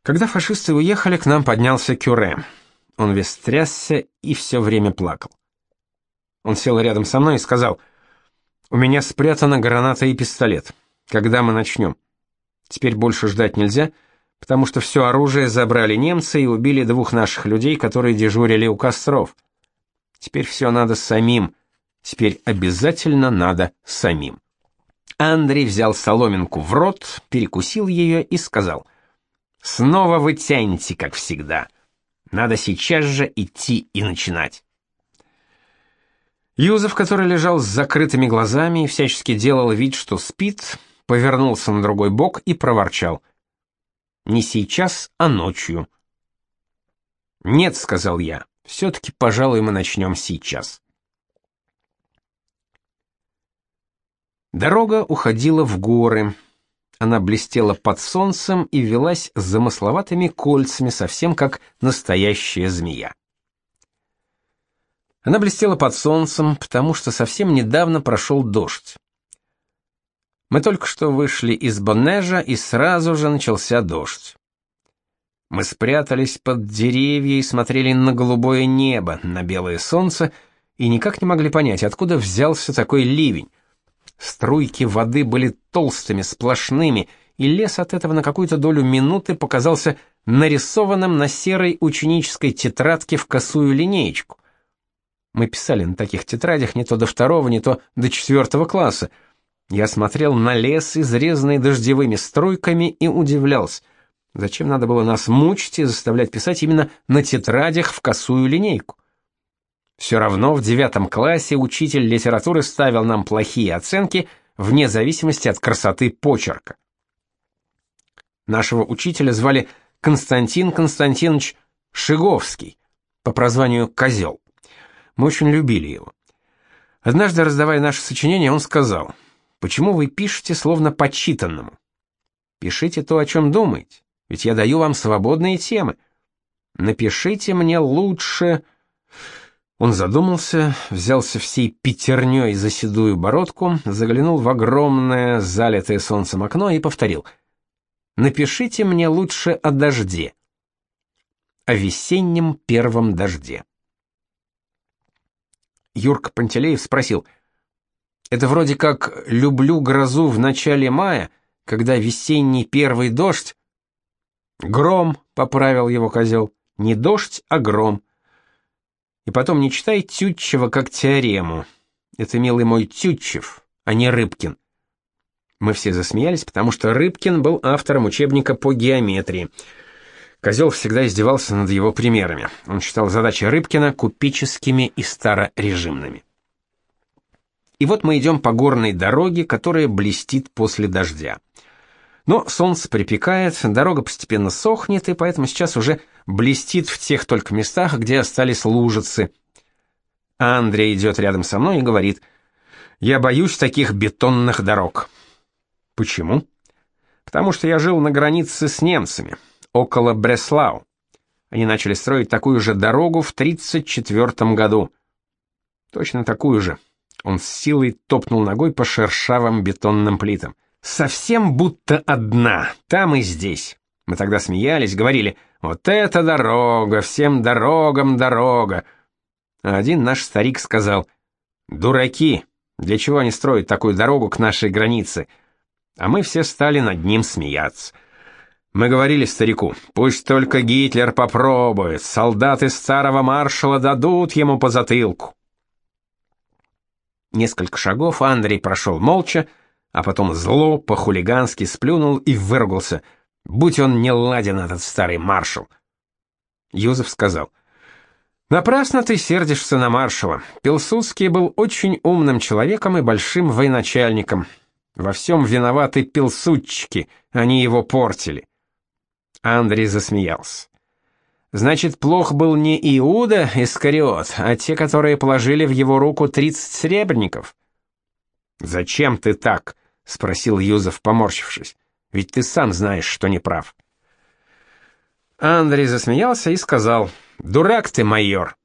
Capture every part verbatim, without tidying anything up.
Когда фашисты уехали, к нам поднялся Кюре. Он весь трясся и все время плакал. Он сел рядом со мной и сказал: «У меня спрятана граната и пистолет. Когда мы начнем? Теперь больше ждать нельзя, потому что все оружие забрали немцы и убили двух наших людей, которые дежурили у костров. Теперь все надо самим. Теперь обязательно надо самим». Андрей взял соломинку в рот, перекусил ее и сказал: «Снова вы тянете, как всегда. Надо сейчас же идти и начинать». Юзеф, который лежал с закрытыми глазами и всячески делал вид, что спит, повернулся на другой бок и проворчал: «Не сейчас, а ночью». «Нет», — сказал я, — «все-таки, пожалуй, мы начнем сейчас». Дорога уходила в горы. Она блестела под солнцем и велась с замысловатыми кольцами, совсем как настоящая змея. Она блестела под солнцем, потому что совсем недавно прошел дождь. Мы только что вышли из Боннежа, и сразу же начался дождь. Мы спрятались под деревья и смотрели на голубое небо, на белое солнце, и никак не могли понять, откуда взялся такой ливень. Струйки воды были толстыми, сплошными, и лес от этого на какую-то долю минуты показался нарисованным на серой ученической тетрадке в косую линеечку. Мы писали на таких тетрадях не то до второго, не то до четвертого класса. Я смотрел на лес, изрезанный дождевыми струйками, и удивлялся, зачем надо было нас мучить и заставлять писать именно на тетрадях в косую линейку. Все равно в девятом классе учитель литературы ставил нам плохие оценки вне зависимости от красоты почерка. Нашего учителя звали Константин Константинович Шиговский, по прозванию Козел. Мы очень любили его. Однажды, раздавая наши сочинения, он сказал: «Почему вы пишете словно по читанному? Пишите то, о чем думаете, ведь я даю вам свободные темы. Напишите мне лучше...» Он задумался, взялся всей пятерней за седую бородку, заглянул в огромное, залитое солнцем окно и повторил: «Напишите мне лучше о дожде, о весеннем первом дожде». Юрка Пантелеев спросил: «Это вроде как «люблю грозу в начале мая, когда весенний первый дождь...» «Гром», — поправил его Козел, — «не дождь, а гром». И потом не читай Тютчева как теорему. Это, милый мой, Тютчев, а не Рыбкин». Мы все засмеялись, потому что Рыбкин был автором учебника по геометрии. Козел всегда издевался над его примерами. Он считал задачи Рыбкина купеческими и старорежимными. И вот мы идем по горной дороге, которая блестит после дождя. Но солнце припекает, дорога постепенно сохнет, и поэтому сейчас уже блестит в тех только местах, где остались лужицы. А Андрей идет рядом со мной и говорит: «Я боюсь таких бетонных дорог». «Почему?» «Потому что я жил на границе с немцами, около Бреслау. Они начали строить такую же дорогу в тридцать четвёртом году. Точно такую же». Он с силой топнул ногой по шершавым бетонным плитам. «Совсем будто одна, там и здесь». Мы тогда смеялись, говорили: «Вот это дорога, всем дорогам дорога». А один наш старик сказал: «Дураки, для чего они строят такую дорогу к нашей границе?» А мы все стали над ним смеяться. Мы говорили старику: «Пусть только Гитлер попробует, солдаты старого маршала дадут ему по затылку». Несколько шагов Андрей прошел молча, а потом зло по-хулигански сплюнул и выругался: «Будь он не ладен, этот старый маршал». Юзеф сказал: «Напрасно ты сердишься на маршала. Пилсудский был очень умным человеком и большим военачальником. Во всем виноваты пилсудчики, они его портили». Андрей засмеялся. «Значит, плох был не Иуда Искариот, а те, которые положили в его руку тридцать серебряников». «Зачем ты так?» — спросил Юзеф, поморщившись. «Ведь ты сам знаешь, что не прав». Андрей засмеялся и сказал: «Дурак ты, майор».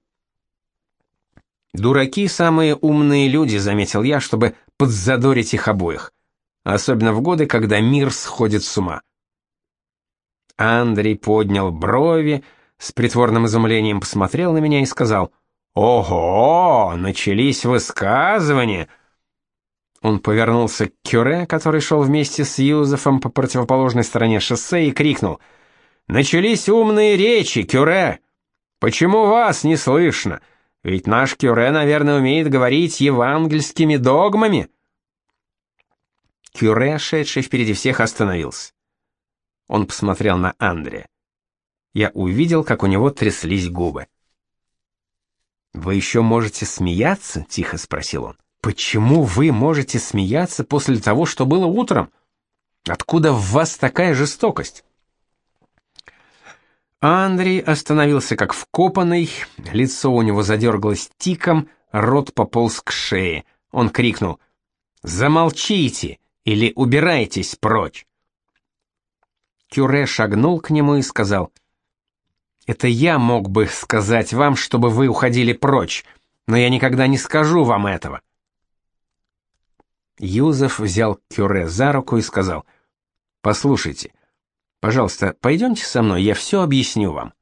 «Дураки — самые умные люди», — заметил я, чтобы подзадорить их обоих, особенно в годы, когда мир сходит с ума. Андрей поднял брови, с притворным изумлением посмотрел на меня и сказал: «Ого, начались высказывания!» Он повернулся к Кюре, который шел вместе с Юзефом по противоположной стороне шоссе, и крикнул: «Начались умные речи, Кюре! Почему вас не слышно? Ведь наш Кюре, наверное, умеет говорить евангельскими догмами». Кюре, шедший впереди всех, остановился. Он посмотрел на Андрея. Я увидел, как у него тряслись губы. «Вы еще можете смеяться?» — тихо спросил он. «Почему вы можете смеяться после того, что было утром? Откуда в вас такая жестокость?» Андрей остановился как вкопанный, лицо у него задергалось тиком, рот пополз к шее. Он крикнул: «Замолчите или убирайтесь прочь!» Кюре шагнул к нему и сказал: «Это я мог бы сказать вам, чтобы вы уходили прочь, но я никогда не скажу вам этого». Юзеф взял Кюре за руку и сказал: «Послушайте, пожалуйста, пойдемте со мной, я все объясню вам».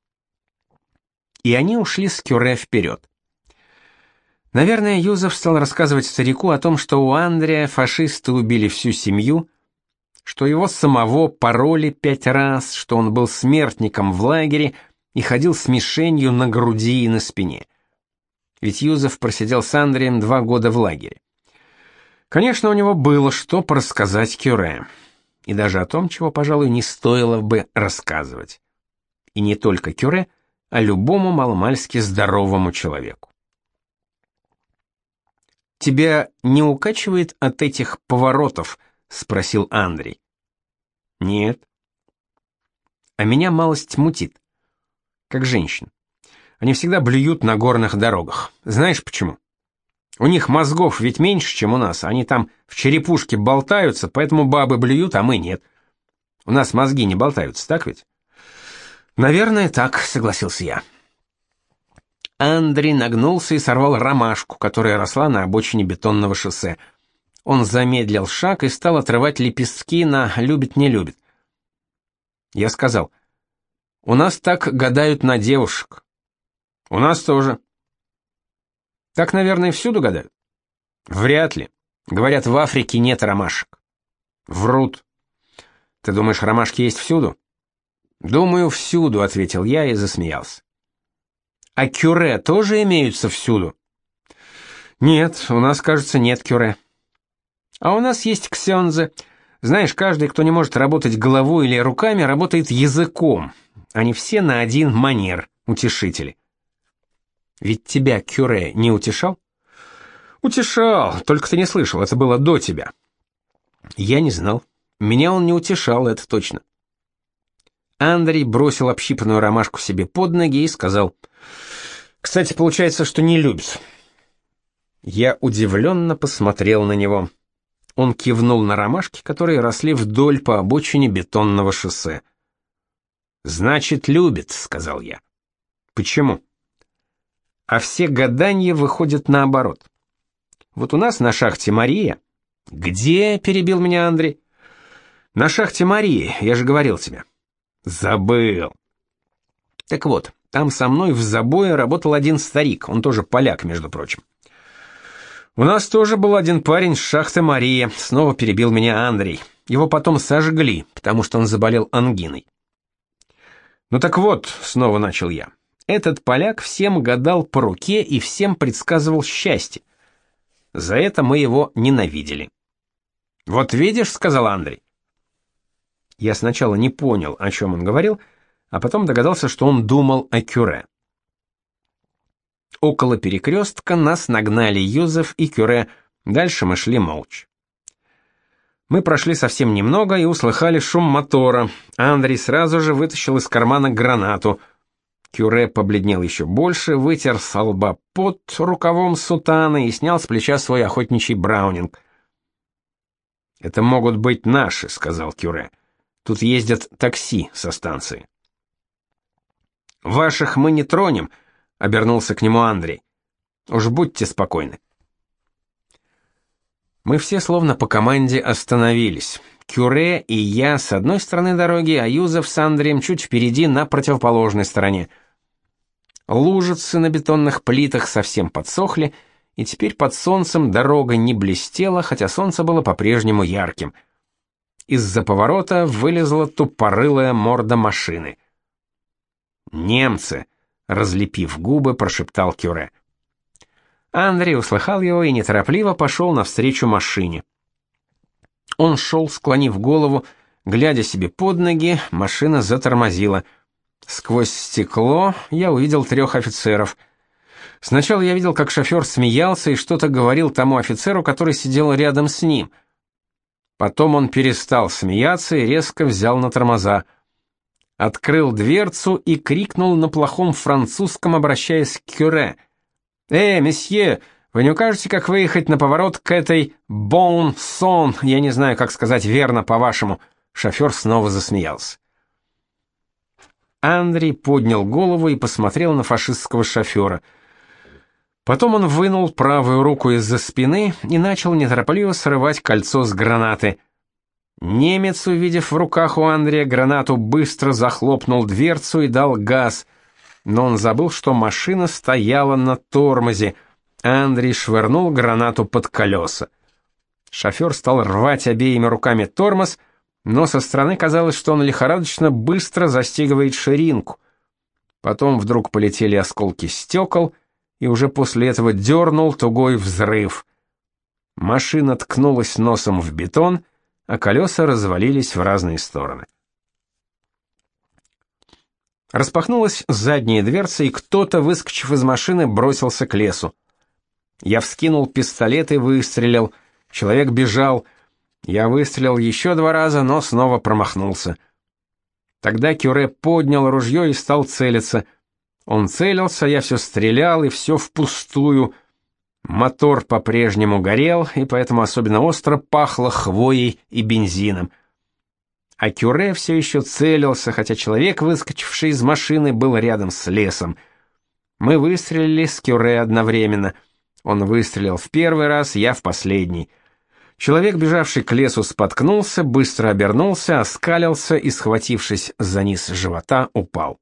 И они ушли с Кюре вперед. Наверное, Юзеф стал рассказывать старику о том, что у Андрея фашисты убили всю семью, что его самого пороли пять раз, что он был смертником в лагере и ходил с мишенью на груди и на спине. Ведь Юзеф просидел с Андреем два года в лагере. Конечно, у него было что порассказать Кюре, и даже о том, чего, пожалуй, не стоило бы рассказывать. И не только Кюре, а любому маломальски здоровому человеку. «Тебя не укачивает от этих поворотов?» — спросил Андрей. «Нет». «А меня малость мутит, как женщин. Они всегда блюют на горных дорогах. Знаешь почему? У них мозгов ведь меньше, чем у нас, они там в черепушке болтаются, поэтому бабы блюют, а мы нет. У нас мозги не болтаются, так ведь?» «Наверное, так», — согласился я. Андрей нагнулся и сорвал ромашку, которая росла на обочине бетонного шоссе. Он замедлил шаг и стал отрывать лепестки на «любит-не любит». Я сказал: «У нас так гадают на девушек». «У нас тоже». «Так, наверное, всюду гадают?» «Вряд ли. Говорят, в Африке нет ромашек». «Врут». «Ты думаешь, ромашки есть всюду?» «Думаю, всюду», — ответил я и засмеялся. «А кюре тоже имеются всюду?» «Нет, у нас, кажется, нет кюре». «А у нас есть ксензы. Знаешь, каждый, кто не может работать головой или руками, работает языком. Они все на один манер, утешители». «Ведь тебя кюре не утешал?» «Утешал, только ты не слышал, это было до тебя». «Я не знал. Меня он не утешал, это точно». Андрей бросил общипанную ромашку себе под ноги и сказал: «Кстати, получается, что не любит». Я удивленно посмотрел на него. Он кивнул на ромашки, которые росли вдоль по обочине бетонного шоссе. «Значит, любит», — сказал я. «Почему?» «А все гадания выходят наоборот. Вот у нас на шахте Мария...» «Где?» — перебил меня Андрей. «На шахте Марии, я же говорил тебе». «Забыл». «Так вот, там со мной в забое работал один старик, он тоже поляк, между прочим». «У нас тоже был один парень с шахты Мария», — снова перебил меня Андрей. «Его потом сожгли, потому что он заболел ангиной». «Ну так вот», — снова начал я, — «этот поляк всем гадал по руке и всем предсказывал счастье. За это мы его ненавидели». «Вот видишь», — сказал Андрей. Я сначала не понял, о чем он говорил, а потом догадался, что он думал о кюре. Около перекрестка нас нагнали Юзеф и Кюре, дальше мы шли молча. Мы прошли совсем немного и услыхали шум мотора. Андрей сразу же вытащил из кармана гранату. Кюре побледнел еще больше, вытер со лба пот рукавом сутаны и снял с плеча свой охотничий браунинг. «Это могут быть наши», — сказал Кюре. «Тут ездят такси со станции». «Ваших мы не тронем», — обернулся к нему Андрей. «Уж будьте спокойны». Мы все словно по команде остановились. Кюре и я с одной стороны дороги, а Юзеф с Андреем чуть впереди на противоположной стороне. Лужицы на бетонных плитах совсем подсохли, и теперь под солнцем дорога не блестела, хотя солнце было по-прежнему ярким. Из-за поворота вылезла тупорылая морда машины. «Немцы!» — разлепив губы, прошептал Кюре. Андрей услыхал его и неторопливо пошел навстречу машине. Он шел, склонив голову, глядя себе под ноги, машина затормозила. Сквозь стекло я увидел трех офицеров. Сначала я видел, как шофер смеялся и что-то говорил тому офицеру, который сидел рядом с ним. Потом он перестал смеяться и резко взял на тормоза. Открыл дверцу и крикнул на плохом французском, обращаясь к Кюре. «Э, месье, вы не укажете, как выехать на поворот к этой Bon Son, я не знаю, как сказать верно по-вашему?» Шофер снова засмеялся. Андрей поднял голову и посмотрел на фашистского шофера. Потом он вынул правую руку из-за спины и начал неторопливо срывать кольцо с гранаты. Немец, увидев в руках у Андрея гранату, быстро захлопнул дверцу и дал газ, но он забыл, что машина стояла на тормозе. Андрей швырнул гранату под колеса. Шофер стал рвать обеими руками тормоз, но со стороны казалось, что он лихорадочно быстро застегивает ширинку. Потом вдруг полетели осколки стекол, и уже после этого дернул тугой взрыв. Машина ткнулась носом в бетон, а колеса развалились в разные стороны. Распахнулась задняя дверца, и кто-то, выскочив из машины, бросился к лесу. Я вскинул пистолет и выстрелил. Человек бежал. Я выстрелил еще два раза, но снова промахнулся. Тогда Кюре поднял ружье и стал целиться. Он целился, я все стрелял, и все впустую. Мотор по-прежнему горел, и поэтому особенно остро пахло хвоей и бензином. А Кюре все еще целился, хотя человек, выскочивший из машины, был рядом с лесом. Мы выстрелили с Кюре одновременно. Он выстрелил в первый раз, я в последний. Человек, бежавший к лесу, споткнулся, быстро обернулся, оскалился и, схватившись за низ живота, упал.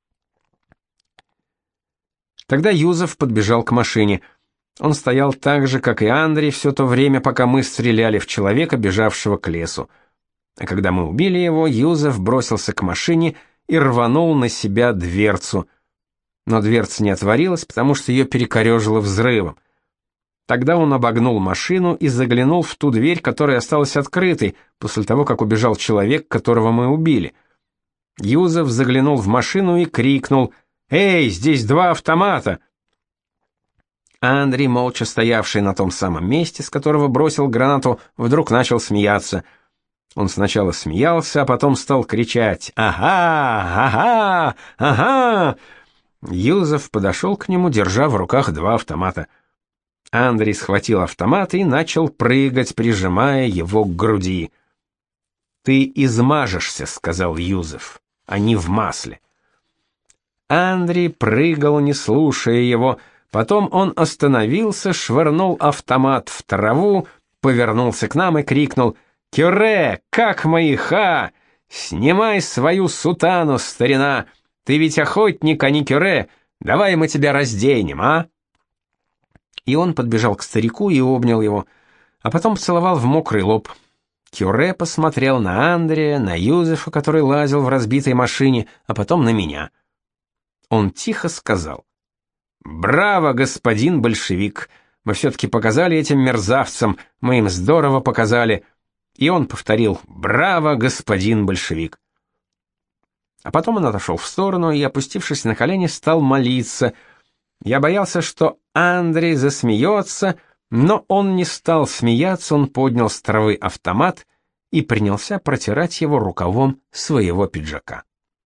Тогда Юзеф подбежал к машине. Он стоял так же, как и Андрей, все то время, пока мы стреляли в человека, бежавшего к лесу. А когда мы убили его, Юзеф бросился к машине и рванул на себя дверцу. Но дверца не отворилась, потому что ее перекорежило взрывом. Тогда он обогнул машину и заглянул в ту дверь, которая осталась открытой, после того, как убежал человек, которого мы убили. Юзеф заглянул в машину и крикнул: «Эй, здесь два автомата!» Андрей, молча стоявший на том самом месте, с которого бросил гранату, вдруг начал смеяться. Он сначала смеялся, а потом стал кричать: «Ага! Ага! Ага!» Юзеф подошел к нему, держа в руках два автомата. Андрей схватил автомат и начал прыгать, прижимая его к груди. «Ты измажешься», — сказал Юзеф, — «они в масле». Андрей прыгал, не слушая его. Потом он остановился, швырнул автомат в траву, повернулся к нам и крикнул: «Кюре, как мои ха! Снимай свою сутану, старина! Ты ведь охотник, а не Кюре! Давай мы тебя разденем, а?» И он подбежал к старику и обнял его, а потом поцеловал в мокрый лоб. Кюре посмотрел на Андрея, на Юзефа, который лазил в разбитой машине, а потом на меня. Он тихо сказал: «Браво, господин большевик! Мы все-таки показали этим мерзавцам, мы им здорово показали». И он повторил: «Браво, господин большевик!» А потом он отошел в сторону и, опустившись на колени, стал молиться. Я боялся, что Андрей засмеется, но он не стал смеяться, он поднял с травы автомат и принялся протирать его рукавом своего пиджака.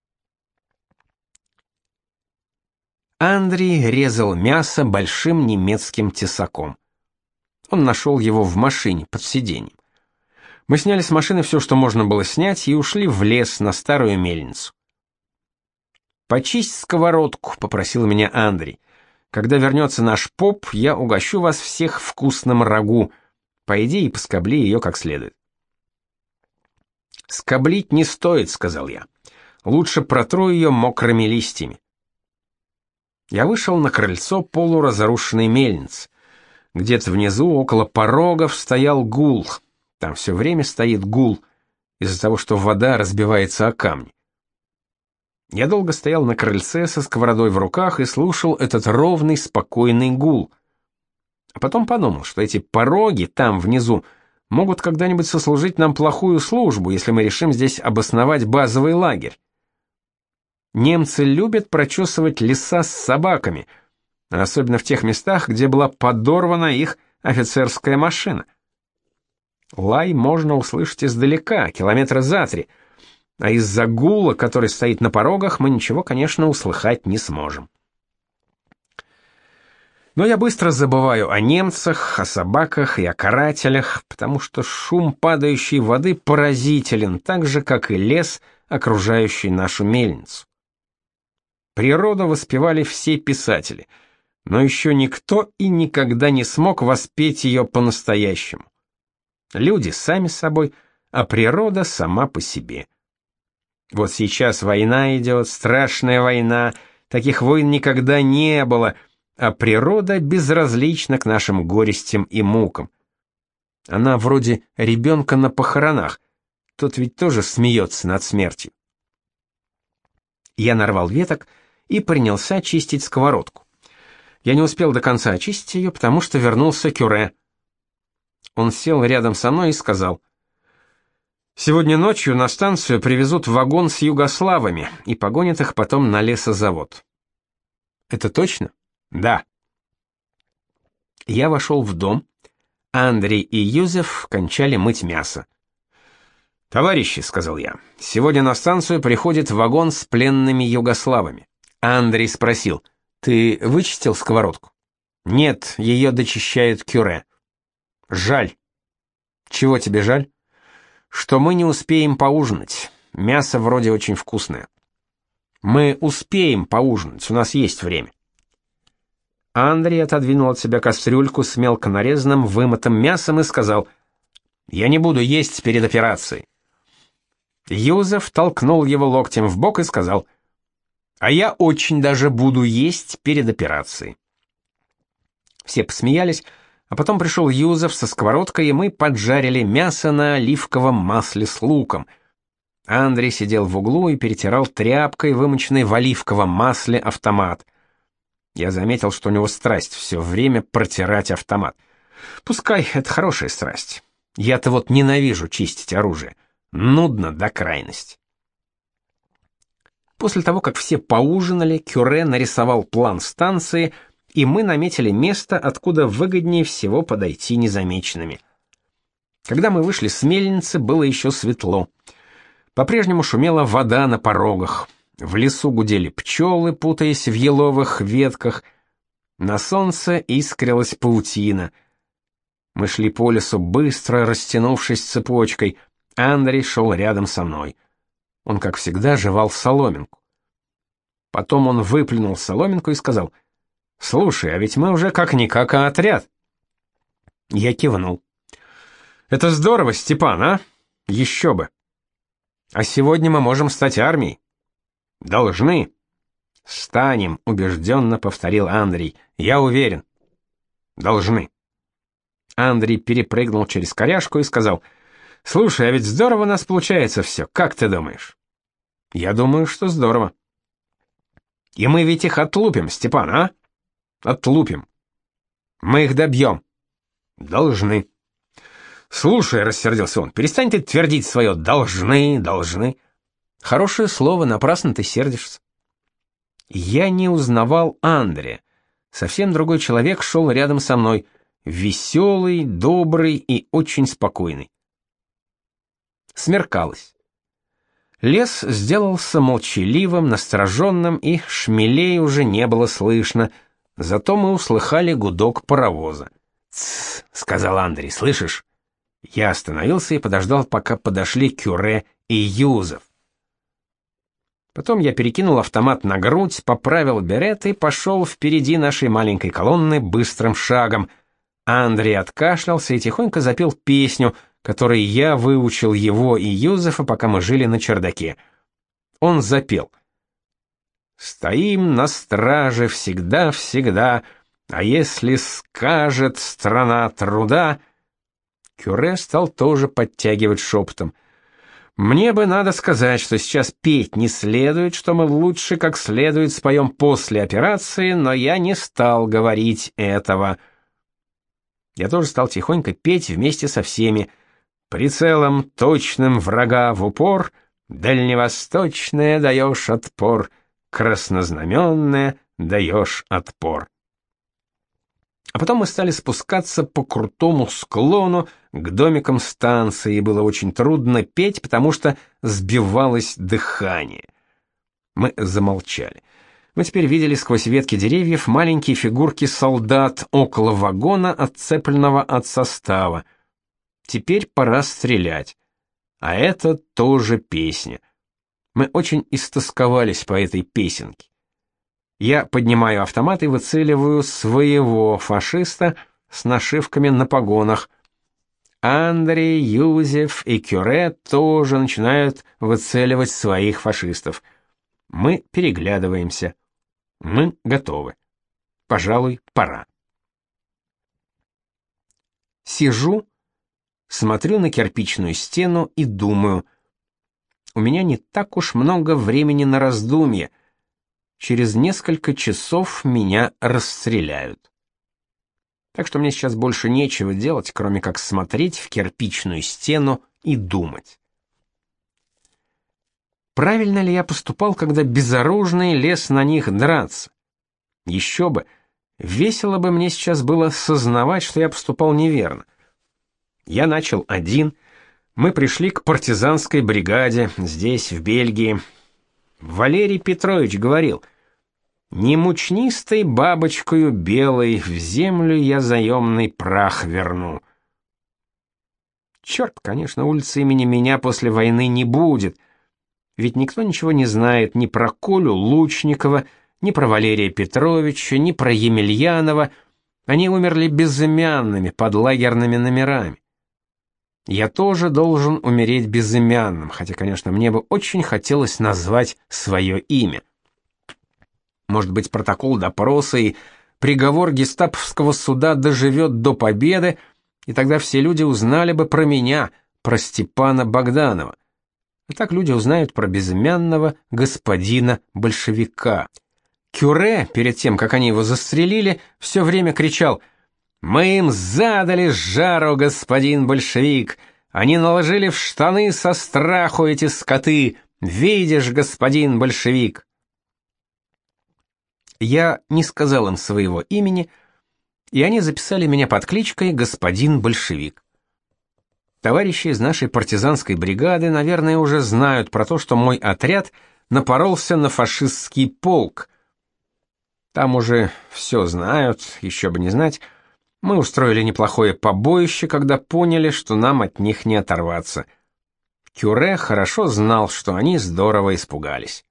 Андрей резал мясо большим немецким тесаком. Он нашел его в машине под сиденьем. Мы сняли с машины все, что можно было снять, и ушли в лес на старую мельницу. «Почисть сковородку», — попросил меня Андрей. «Когда вернется наш поп, я угощу вас всех вкусным рагу. Пойди и поскобли ее как следует». «Скоблить не стоит», — сказал я. «Лучше протру ее мокрыми листьями». Я вышел на крыльцо полуразрушенной мельницы. Где-то внизу, около порогов, стоял гул. Там все время стоит гул, из-за того, что вода разбивается о камни. Я долго стоял на крыльце со сковородой в руках и слушал этот ровный, спокойный гул. А потом подумал, что эти пороги там внизу могут когда-нибудь сослужить нам плохую службу, если мы решим здесь обосновать базовый лагерь. Немцы любят прочесывать леса с собаками, особенно в тех местах, где была подорвана их офицерская машина. Лай можно услышать издалека, километра за три, а из-за гула, который стоит на порогах, мы ничего, конечно, услыхать не сможем. Но я быстро забываю о немцах, о собаках и о карателях, потому что шум падающей воды поразителен, так же, как и лес, окружающий нашу мельницу. Природу воспевали все писатели, но еще никто и никогда не смог воспеть ее по-настоящему. Люди сами собой, а природа сама по себе. Вот сейчас война идет, страшная война, таких войн никогда не было, а природа безразлична к нашим горестям и мукам. Она вроде ребенка на похоронах, тот ведь тоже смеется над смертью. Я нарвал веток и принялся чистить сковородку. Я не успел до конца очистить ее, потому что вернулся Кюре. Он сел рядом со мной и сказал: «Сегодня ночью на станцию привезут вагон с югославами и погонят их потом на лесозавод». «Это точно?» «Да». Я вошел в дом. Андрей и Юзеф кончали мыть мясо. «Товарищи», — сказал я, — «сегодня на станцию приходит вагон с пленными югославами». Андрей спросил: «Ты вычистил сковородку?» «Нет, ее дочищает Кюре». «Жаль». «Чего тебе жаль?» «Что мы не успеем поужинать. Мясо вроде очень вкусное». «Мы успеем поужинать, у нас есть время». Андрей отодвинул от себя кастрюльку с мелко нарезанным вымытым мясом и сказал: «Я не буду есть перед операцией». Юзеф толкнул его локтем в бок и сказал: «А я очень даже буду есть перед операцией». Все посмеялись, а потом пришел Юзеф со сковородкой, и мы поджарили мясо на оливковом масле с луком. Андрей сидел в углу и перетирал тряпкой, вымоченной в оливковом масле, автомат. Я заметил, что у него страсть все время протирать автомат. Пускай это хорошая страсть. Я-то вот ненавижу чистить оружие. Нудно до крайности. После того, как все поужинали, Кюре нарисовал план станции, и мы наметили место, откуда выгоднее всего подойти незамеченными. Когда мы вышли с мельницы, было еще светло. По-прежнему шумела вода на порогах. В лесу гудели пчелы, путаясь в еловых ветках. На солнце искрилась паутина. Мы шли по лесу быстро, растянувшись цепочкой. Андрей шел рядом со мной. Он, как всегда, жевал соломинку. Потом он выплюнул соломинку и сказал: «Слушай, а ведь мы уже как-никак а отряд». Я кивнул. «Это здорово, Степан, а? Еще бы. А сегодня мы можем стать армией». «Должны». «Станем», — убежденно повторил Андрей. «Я уверен». «Должны». Андрей перепрыгнул через коряжку и сказал: «Слушай, а ведь здорово у нас получается все. Как ты думаешь?» «Я думаю, что здорово». «И мы ведь их отлупим, Степан, а?» «Отлупим». «Мы их добьем». «Должны». «Слушай», — рассердился он, — «перестань ты твердить свое «должны, должны». Хорошее слово, напрасно ты сердишься. Я не узнавал Андрея. Совсем другой человек шел рядом со мной, веселый, добрый и очень спокойный. Смеркалось. Лес сделался молчаливым, настороженным, и шмелей уже не было слышно, зато мы услыхали гудок паровоза. «Тссс», — сказал Андрей, — «слышишь?» Я остановился и подождал, пока подошли Кюре и Юзеф. Потом я перекинул автомат на грудь, поправил берет и пошел впереди нашей маленькой колонны быстрым шагом. Андрей откашлялся и тихонько запел песню, который я выучил его и Юзефа, пока мы жили на чердаке. Он запел: «Стоим на страже всегда-всегда, а если скажет страна труда...» Кюре стал тоже подтягивать шепотом: «Мне бы надо сказать, что сейчас петь не следует, что мы лучше как следует споем после операции, но я не стал говорить этого». Я тоже стал тихонько петь вместе со всеми: «Прицелом точным врага в упор, дальневосточная даешь отпор, краснознаменная даешь отпор». А потом мы стали спускаться по крутому склону к домикам станции, и было очень трудно петь, потому что сбивалось дыхание. Мы замолчали. Мы теперь видели сквозь ветки деревьев маленькие фигурки солдат около вагона, отцепленного от состава. Теперь пора стрелять. А это тоже песня. Мы очень истосковались по этой песенке. Я поднимаю автомат и выцеливаю своего фашиста с нашивками на погонах. Андрей, Юзеф и Кюре тоже начинают выцеливать своих фашистов. Мы переглядываемся. Мы готовы. Пожалуй, пора. Сижу, смотрю на кирпичную стену и думаю: у меня не так уж много времени на раздумье. Через несколько часов меня расстреляют. Так что мне сейчас больше нечего делать, кроме как смотреть в кирпичную стену и думать. Правильно ли я поступал, когда безоружный лез на них драться? Еще бы, весело бы мне сейчас было сознавать, что я поступал неверно. Я начал один, мы пришли к партизанской бригаде, здесь, в Бельгии. Валерий Петрович говорил: «Не мучнистой бабочкою белой в землю я заемный прах верну». Черт, конечно, улицы имени меня после войны не будет, ведь никто ничего не знает ни про Колю Лучникова, ни про Валерия Петровича, ни про Емельянова. Они умерли безымянными, под лагерными номерами. Я тоже должен умереть безымянным, хотя, конечно, мне бы очень хотелось назвать свое имя. Может быть, протокол допроса и приговор гестаповского суда доживет до победы, и тогда все люди узнали бы про меня, про Степана Богданова. А так люди узнают про безымянного господина большевика. Кюре, перед тем, как они его застрелили, все время кричал: «Мы им задали жару, господин большевик! Они наложили в штаны со страху эти скоты! Видишь, господин большевик!» Я не сказал им своего имени, и они записали меня под кличкой «Господин большевик». Товарищи из нашей партизанской бригады, наверное, уже знают про то, что мой отряд напоролся на фашистский полк. Там уже все знают, еще бы не знать. Мы устроили неплохое побоище, когда поняли, что нам от них не оторваться. Кюре хорошо знал, что они здорово испугались.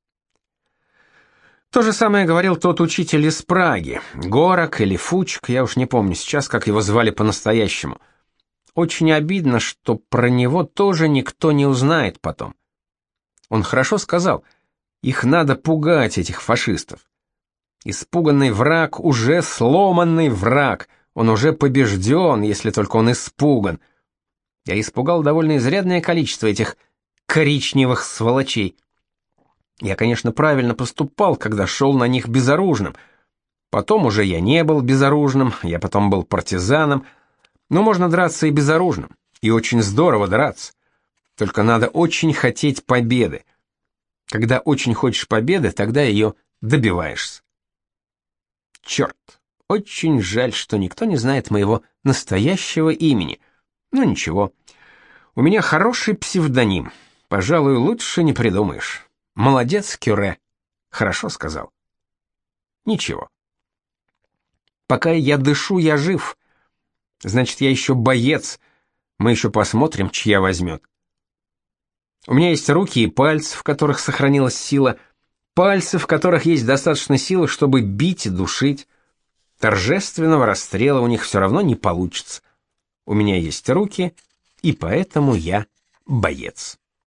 То же самое говорил тот учитель из Праги, Горок или Фучк, я уж не помню сейчас, как его звали по-настоящему. Очень обидно, что про него тоже никто не узнает потом. Он хорошо сказал: их надо пугать, этих фашистов. Испуганный враг уже сломанный враг, он уже побежден, если только он испуган. Я испугал довольно изрядное количество этих коричневых сволочей. Я, конечно, правильно поступал, когда шел на них безоружным. Потом уже я не был безоружным, я потом был партизаном. Но можно драться и безоружным, и очень здорово драться. Только надо очень хотеть победы. Когда очень хочешь победы, тогда ее добиваешься. Черт, очень жаль, что никто не знает моего настоящего имени. Ну ничего, у меня хороший псевдоним, пожалуй, лучше не придумаешь. Молодец, Кюре, хорошо сказал. Ничего. Пока я дышу, я жив. Значит, я еще боец. Мы еще посмотрим, чья возьмет. У меня есть руки и пальцы, в которых сохранилась сила, пальцы, в которых есть достаточно силы, чтобы бить и душить. Торжественного расстрела у них все равно не получится. У меня есть руки и поэтому я боец.